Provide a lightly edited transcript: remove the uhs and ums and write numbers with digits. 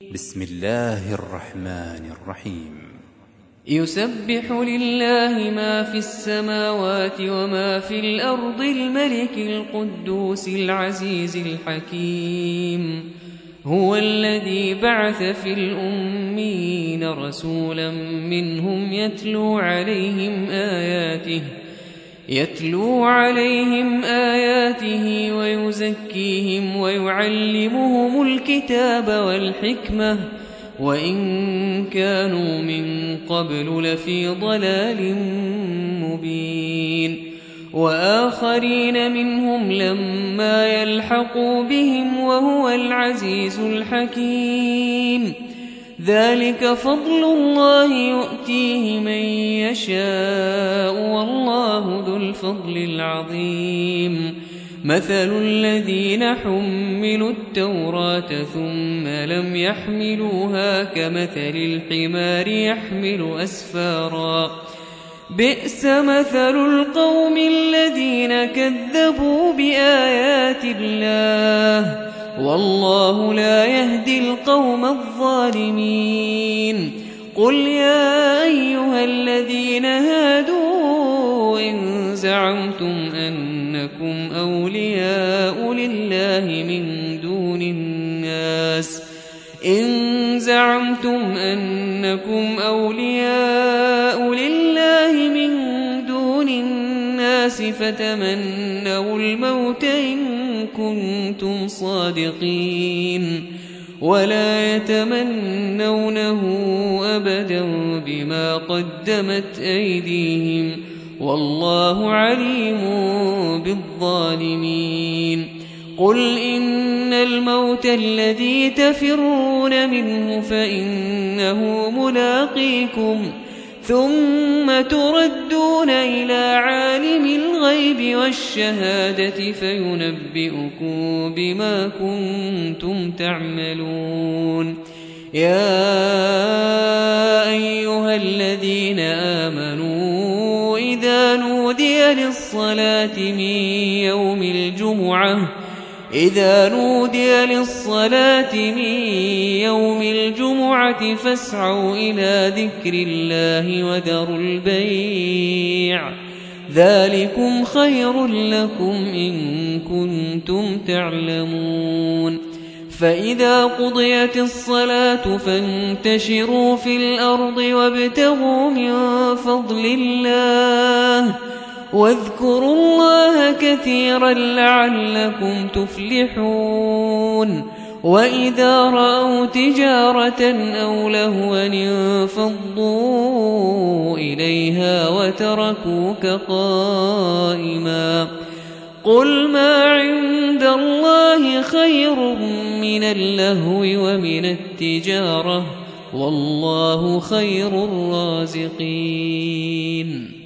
بسم الله الرحمن الرحيم. يسبح لله ما في السماوات وما في الأرض الملك القدوس العزيز الحكيم. هو الذي بعث في الأميين رسولا منهم يتلو عليهم آياته ويزكيهم ويعلمهم الكتاب والحكمة وإن كانوا من قبل لفي ضلال مبين. وآخرين منهم لما يلحقوا بهم وهو العزيز الحكيم. ذلك فضل الله يؤتيه من يشاء والله ذو الفضل العظيم. مثل الذين حملوا التوراة ثم لم يحملوها كمثل الحمار يحمل أسفارا بئس مثل القوم الذين كذبوا بآيات الله والله لا يهدي القوم الظالمين. قل يا أيها الذين هادوا إن زعمتم أنكم أولياء لله من دون الناس فتمنوا الموت إن كنتم صادقين ولا يتمنونه أبدا بما قدمت أيديهم والله عليم بالظالمين. قل إن الموت الذي تفرون منه فإنه ملاقيكم ثم تردون إلى عالم الغيب والشهادة فينبئكم بما كنتم تعملون. يا أيها الذين آمنوا إذا نودي للصلاة من يوم الجمعة فاسعوا إلى ذكر الله وذروا البيع ذلكم خير لكم إن كنتم تعلمون. فإذا قضيت الصلاة فانتشروا في الأرض وابتغوا من فضل الله واذكروا الله كثيرا لعلكم تفلحون. وإذا رأوا تجارة أو لهوا انفضوا إليها وتركوك قائما. قل ما عند الله خير من اللهو ومن التجارة والله خير الرازقين.